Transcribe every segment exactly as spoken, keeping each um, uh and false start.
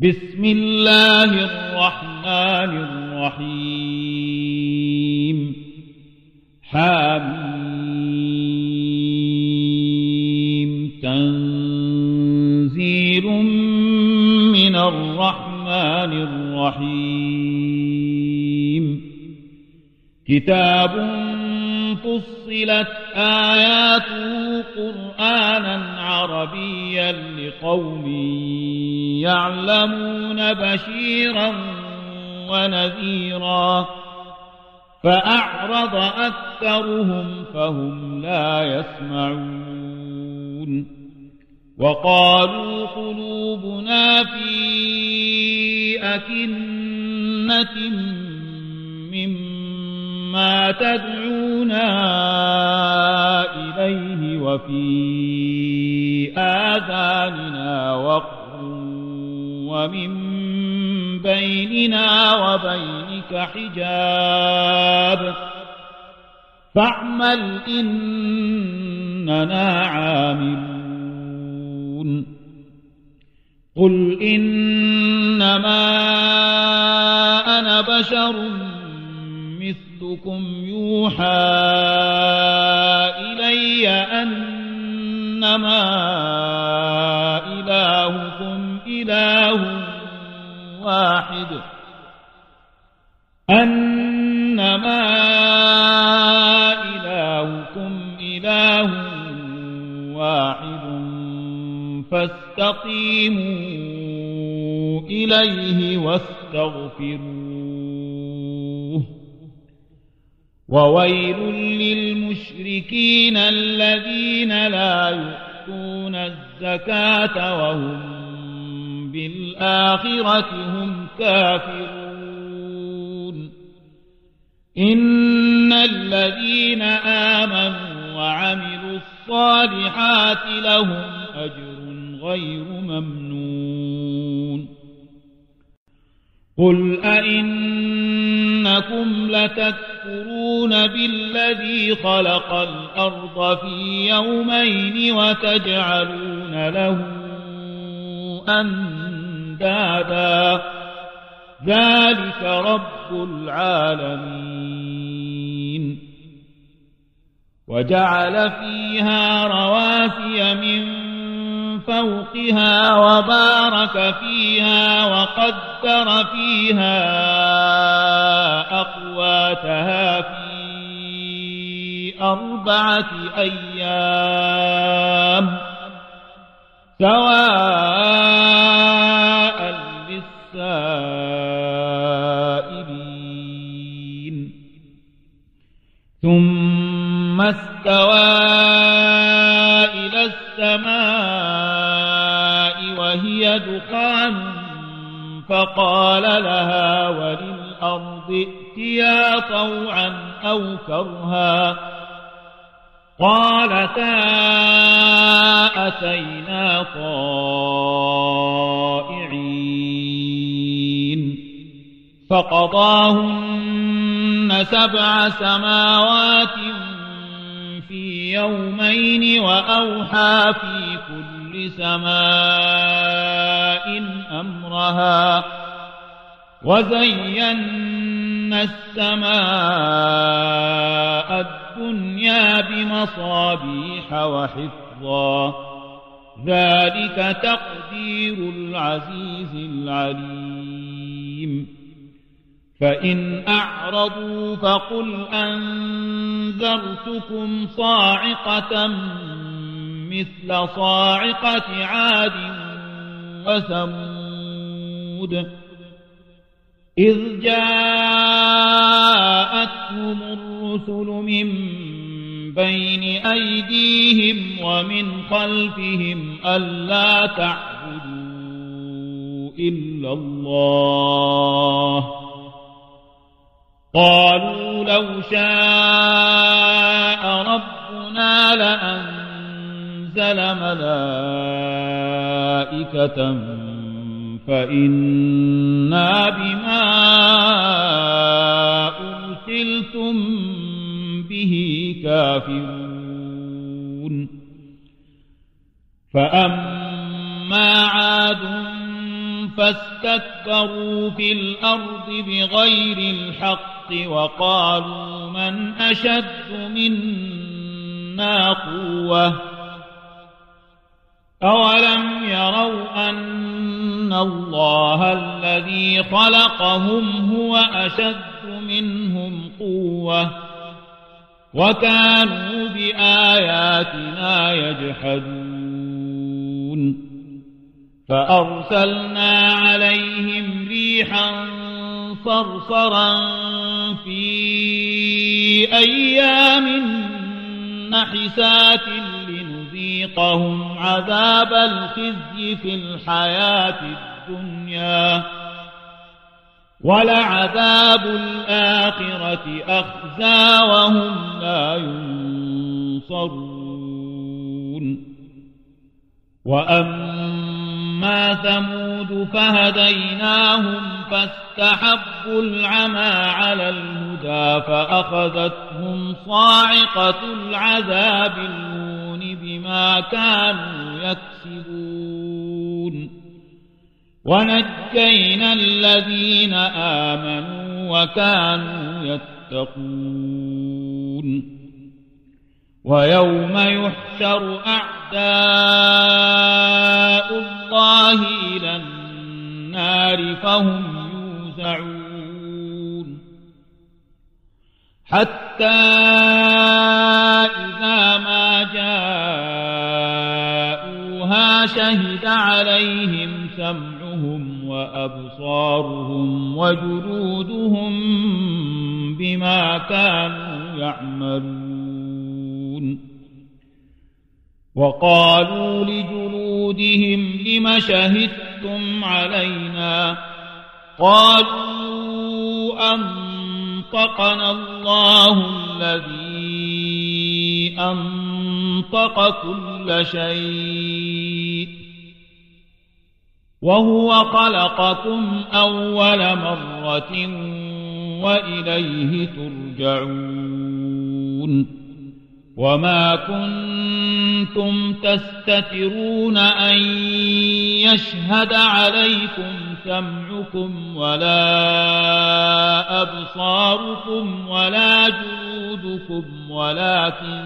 بسم الله الرحمن الرحيم حميم تنزيل من الرحمن الرحيم كتاب فصلت آياته قرآنا عربيا لقوم يعلمون بشيرا ونذيرا فأعرض أكثرهم فهم لا يسمعون وقالوا قلوبنا في أكنة مما تدعونا إليه وفي آذاننا وقر ومن بيننا وبينك حجاب فاعمل إننا عاملون قل إنما أنا بشر مثلكم يوحى إلي أنما إلهكم إله واحد أنما إلهكم إله واحد فاستقيموا إليه واستغفروه وويل للمشركين الذين لا يؤتون الزكاة وهم بالآخرة هم كافرون إن الذين آمنوا وعملوا الصالحات لهم أجر غير ممنون قل أئنكم لتكفرون بالذي خلق الأرض في يومين وتجعلون له أندادا ذلك رب العالمين وجعل فيها رواسي من فوقها وبارك فيها وقدر فيها أقواتها في أربعة أيام سواء للسائلين ثم استوى إلى السماء وهي دخان فقال لها وللأرض ائتيا طوعا أو كرها قالتا أتينا طائعين فقضاهن سبع سماوات في يومين وأوحى في كل سماء أمرها وزينا السماء الدنيا بمصابيح وحفظا ذلك تقدير العزيز العليم فإن أعرضوا فقل أنذرتكم صاعقة مثل صاعقة عاد وثمود إذ جاءتهم الرسل من بين أيديهم ومن خلفهم ألا تعبدوا إلا الله قالوا لو شاء ربنا لأنزل ملائكة فإنا بما أرسلتم به كافرون فأما عاد فاستكبروا في الأرض بغير الحق وقالوا من أشد منا قوة أولم يروا أن الله الذي خلقهم هو أشد منهم قوة وكانوا بآياتنا يجحدون فأرسلنا عليهم ريحا صرصرا في أيام نحسات لنذيقهم عذاب الخزي في الحياة الدنيا ولعذاب الآخرة أخزى وهم لا ينصرون وأما ثمود فهديناهم فاستحبوا العمى على الهدى فأخذتهم صاعقة العذاب الهون بما كانوا يكسبون ونجينا الذين آمنوا وكانوا يتقون ويوم يحشر أعداء الله إلى النار فهم يوزعون حتى إذا ما جاءوها شهد عليهم سمعهم وأبصارهم وجلودهم بما كانوا يعملون وقالوا لجلودهم لم شهدتم علينا قالوا أنطقنا الله الذي أنطق كل شيء وهو خلقكم أول مرة وإليه ترجعون وما كنتم تستترون أن يشهد عليكم سمعكم ولا أبصاركم ولا جلودكم ولكن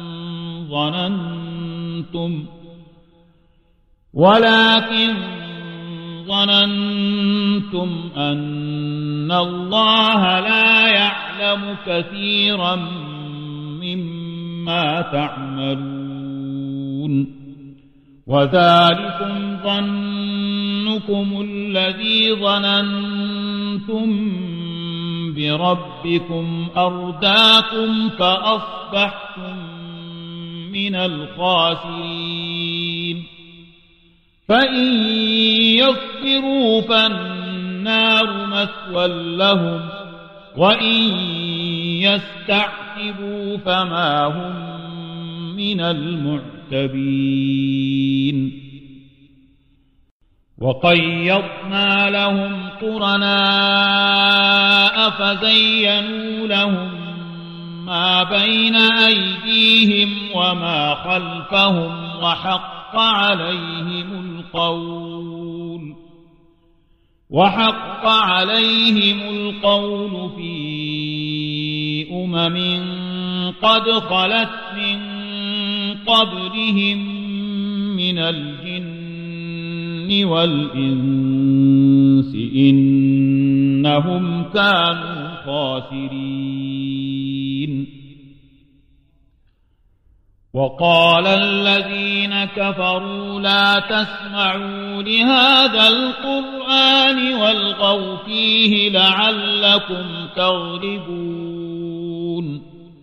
ظننتم ولكن ظننتم أن الله لا يعلم كثيرا مما تعملون وذلكم ظنكم الذي ظننتم بربكم أرداكم فأصبحتم من الخاسرين فإن يصبروا فالنار مثوى لهم وإن يستعتبوا فما هم من المعتبين وقيضنا لهم قرناء فزينوا لهم ما بين أيديهم وما خلفهم وحق عليهم القول وحق عليهم القول في أمم قد خلت من قبلهم من الجن والإنس إنهم كانوا خاسرين وقال الذين كفروا لا تسمعوا لهذا القرآن والغوا فيه لعلكم تغلبون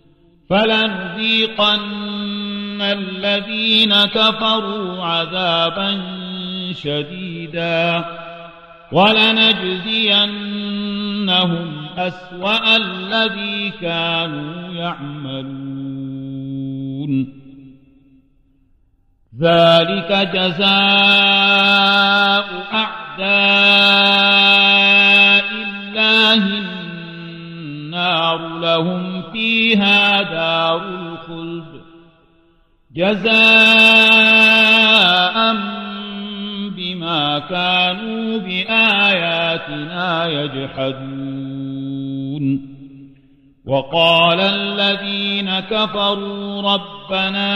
فلنذيقن الذين كفروا عذابا شديدا ولنجزينهم أسوأ الذي كانوا يعملون ذلك جزاء أعداء الله النار لهم فيها دار الخلد جزاء بما كانوا بآياتنا يجحدون وقال الذين كفروا ربنا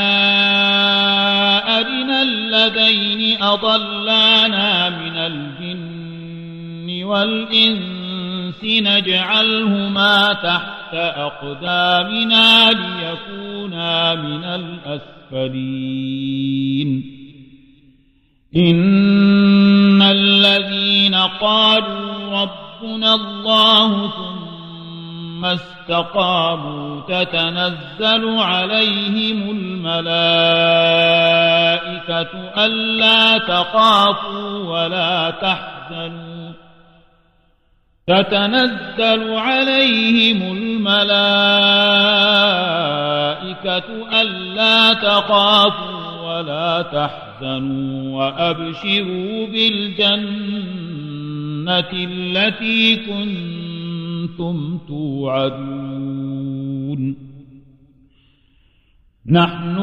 أرنا الذين أضلانا من الجن والإنس نجعلهما تحت أقدامنا ليكونا من الأسفلين إن الذين قالوا ربنا الله ثم استقاموا تتنزل عليهم الملائكة ألا تخافوا ولا تحزنوا تتنزل عليهم الملائكة ألا تخافوا ولا تحزنوا وأبشروا بالجنة التي كنتم توعدون نحن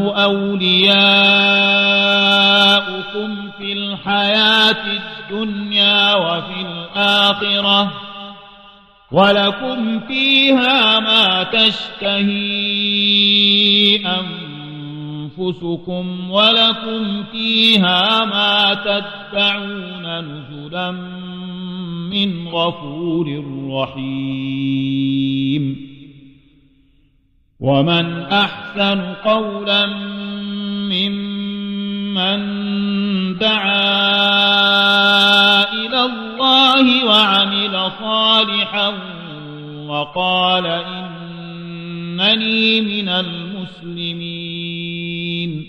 أولياؤكم في الحياة الدنيا وفي الآخرة ولكم فيها ما تشتهي أنفسكم ولكم فيها ما تدعون نزلا من غفور رحيم ومن أحسن قولا ممن دعا إلى الله وعمل صالحا وقال إنني من المسلمين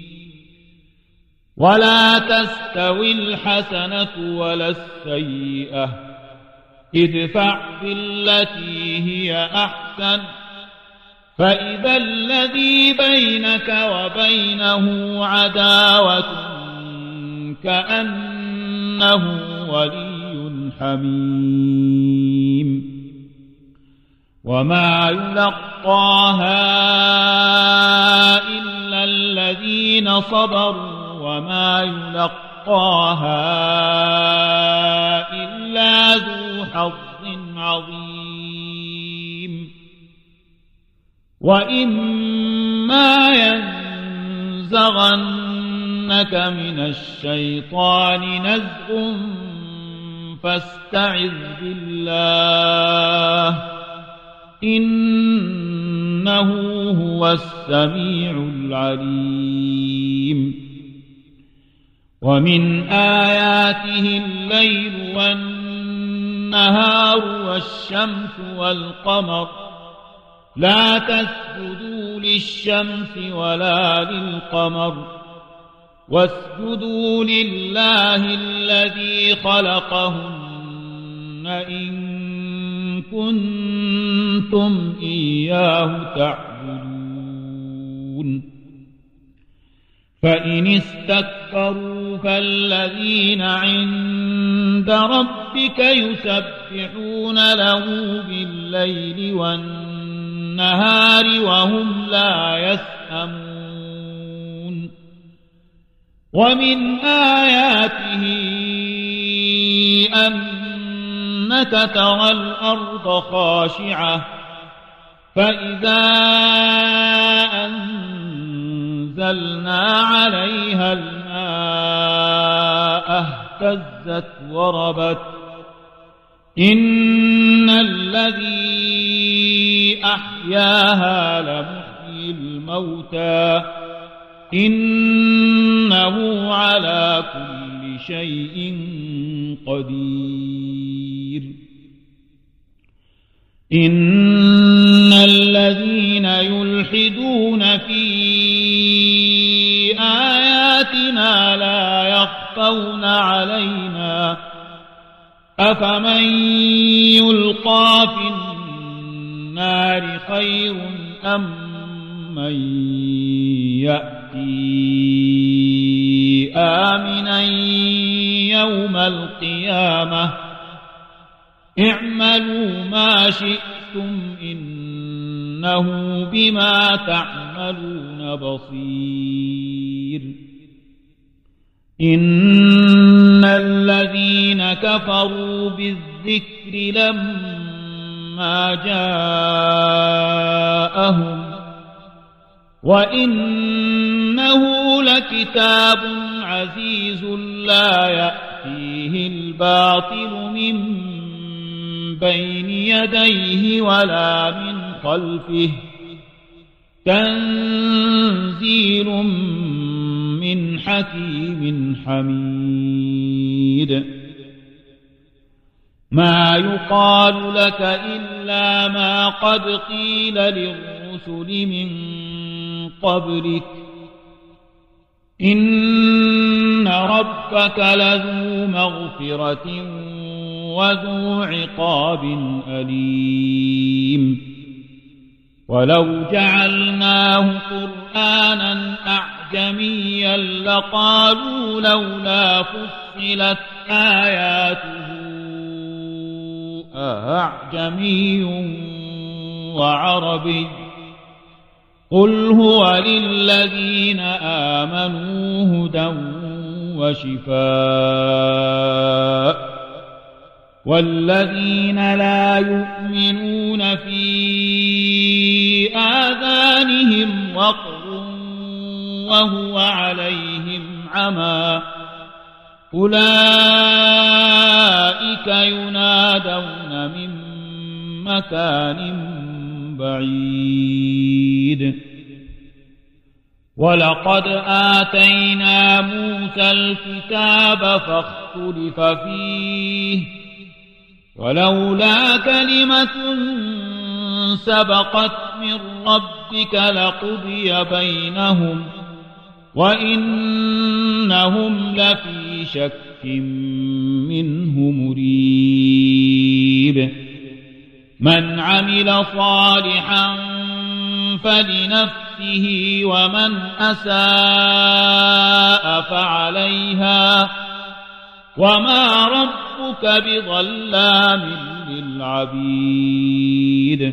ولا تستوي الحسنة ولا السيئة ادفع بالتي هي أحسن فإذا الذي بينك وبينه عداوة كأنه ولي حميم وما يلقاها إلا الذين صبروا وما يلقاها إلا ذو حظ عظيم وإما ينزغنك من الشيطان نزغ فاستعذ بالله إنه هو السميع العليم ومن آياته الليل والنهار والشمس والقمر لا تسجدوا للشمس ولا للقمر واسجدوا لله الذي خلقهن إن كنتم إياه تعبدون فإن استكبروا فالذين عند ربك يسبحون له بالليل والنهار وهم لا يسأمون ومن آياته أنك ترى الأرض خاشعة فإذا أنزلنا عليها الماء اهتزت وربت إن الذي أحياها لمحيي الموتى إنه على كل شيء قدير إن الذين يلحدون في آياتنا لا يخفون علينا أفمن يلقى في النار خير أم من يأتي آمنا يوم القيامة اعملوا ما شئتم إنه بما تعملون بصير إن الذين كفروا بالذكر لما جاءهم وإنه لكتاب عزيز لا يأتيه الباطل من بين يديه ولا من خلفه تنزيل من حكيم حميد ما يقال لك إلا ما قد قيل للرسل من قبلك إن ربك لذو مغفرة وذو عقاب أليم ولو جعلناه قرآنا أعجميا لقالوا لولا فصلت آياته أعجمي وعربي قل هو للذين آمنوا هدى وشفاء والذين لا يؤمنون في آذانهم وقر وهو عليهم عمى أولئك ينادون من مكان بعيد ولقد آتينا موسى الكتاب فاختلف فيه ولولا كلمة سبقت من ربك لقضي بينهم وإنهم لفي شك منه مريب من عمل صالحا فلنفسه ومن أساء فعليها وما ربك بظلام للعبيد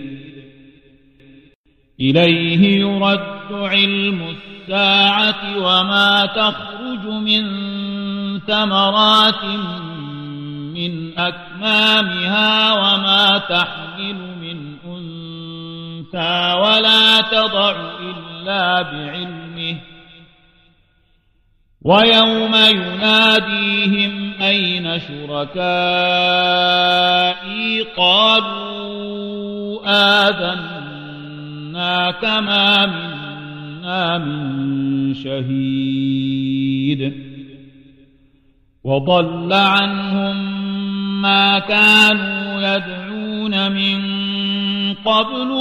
إليه يرد علم الساعة وما تخرج من ثمرات من أكمامها وما تحمل من أنثى ولا تضع إلا بعلمه ويوم يناديهم أين شركائي قالوا آذنا كما منا من شهيد وضل عنهم ما كانوا يدعون من قبل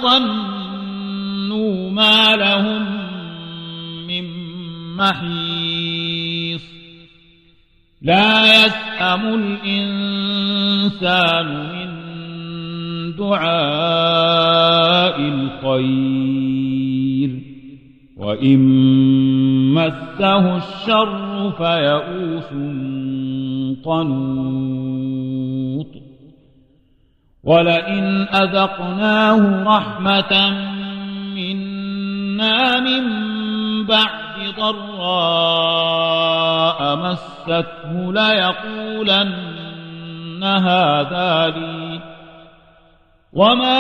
وظنوا ما لهم من محيص لا يسأم الإنسان من دعاء الخير وإن مسه الشر فيئوس قنوط ولئن أذقناه رحمة منا من بعد ضراء مسته ليقولن هذا لي وما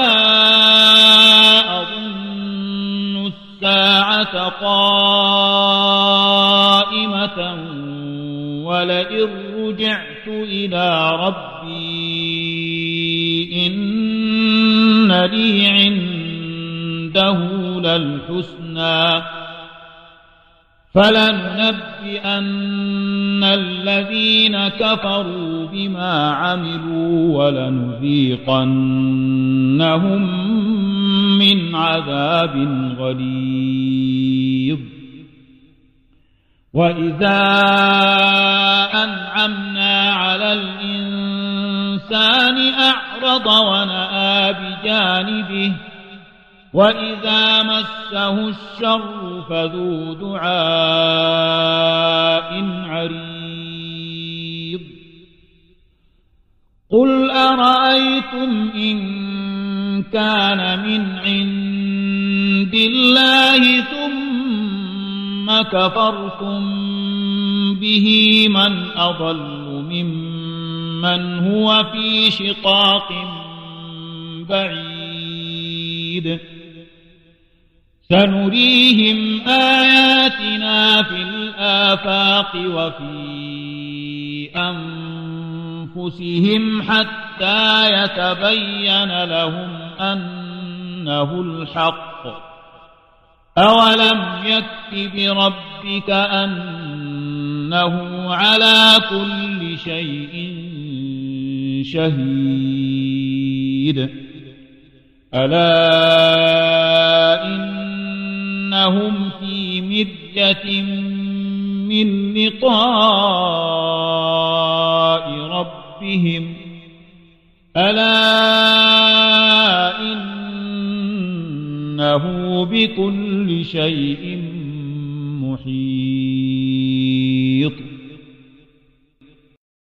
أظن الساعة قائمة ولئن رجعت إلى ربي إن لي عنده للحسنى فلننبئن الذين كفروا بما عملوا ولنذيقنهم من عذاب غليظ وإذا أنعمنا على الإنسان أعرض ونأى بجانبه وإذا مسه الشر فذو دعاء عريض قل أرأيتم إن كان من عند الله ثم كفرتم به من أضل ممن هو في شقاق بعيد سنريهم آياتنا في الآفاق وفي أنفسهم حتى يتبين لهم أنه الحق أولم يكف بربك أنه على كل شيء شهيد ألا إنهم في مرية من لقاء ربهم ألا إنه بكل شيء